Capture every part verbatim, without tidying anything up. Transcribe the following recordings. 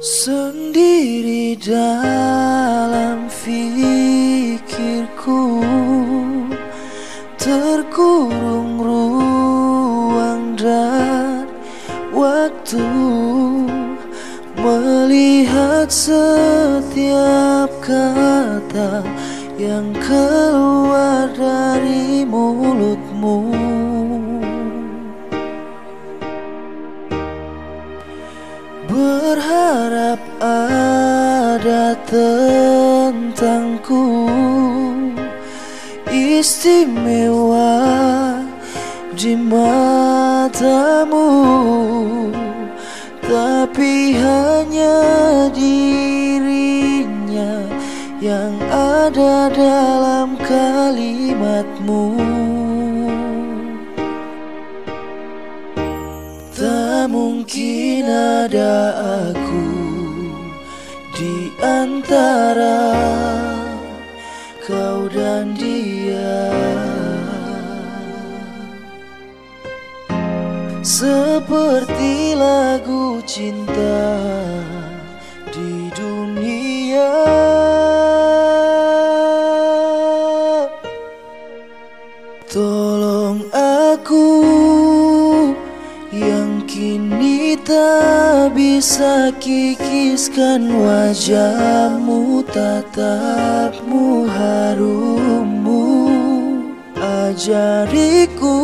Sendiri dalam fikirku, terkurung ruang dan waktu, melihat setiap kata yang keluar dari mulutmu. Berharap ada tentangku istimewa di matamu, tapi hanya dirinya yang ada dalam kalimatmu. Tak mungkin ada aku di antara kau dan dia, seperti lagu cinta di dunia. Tolong aku yang kini tak bisa kikiskan wajahmu, tatapmu, harummu. Ajariku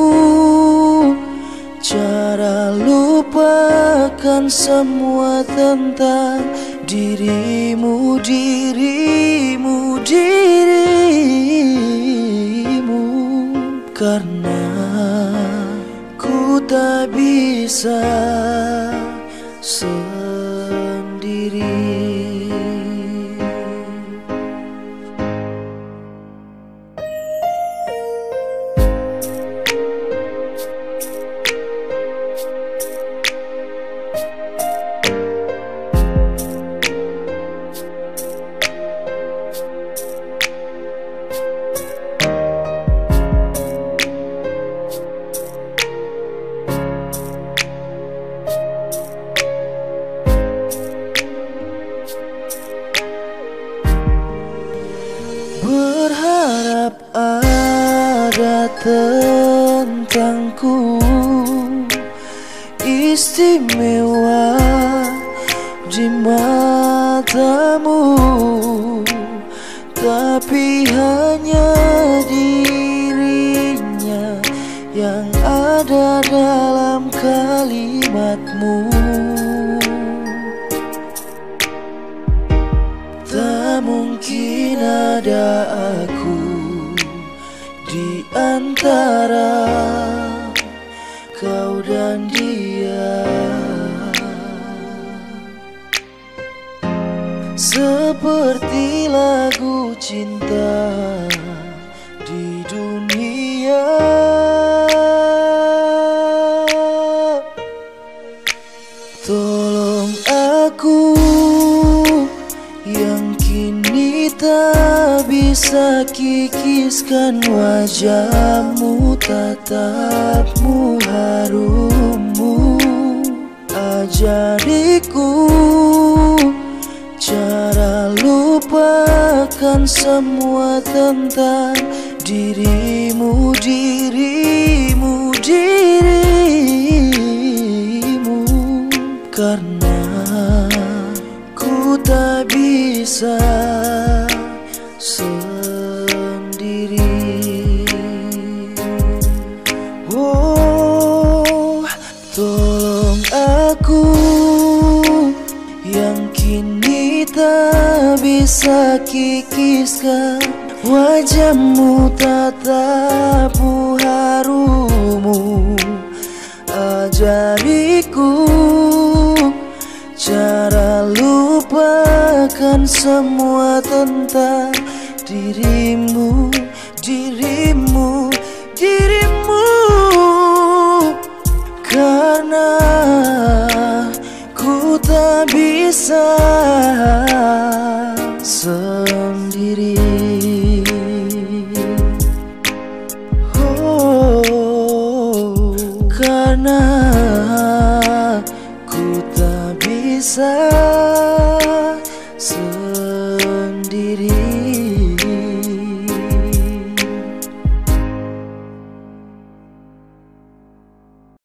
cara lupakan semua tentang dirimu, dirimu, dirimu, karena ku tak bisa sendiri. Berharap ada tentangku istimewa di matamu, tapi hanya dirinya yang ada dalam kalimatmu. Tak mungkin ada aku di antara kau dan dia, seperti lagu cinta di dunia. Tolong aku yang kini tak bisa kikiskan wajahmu, tatapmu, harummu. Ajariku cara lupakan semua tentang dirimu, dirimu, dirimu, karena ku tak bisa sendiri. Oh, tolong aku yang kini tak bisa kikiskan wajahmu, tatapmu, harummu. Ajariku cara lupakan semua tentang dirimu, dirimu, dirimu, karena ku tak bisa sendiri. Oh, karena ku tak bisa sendiri.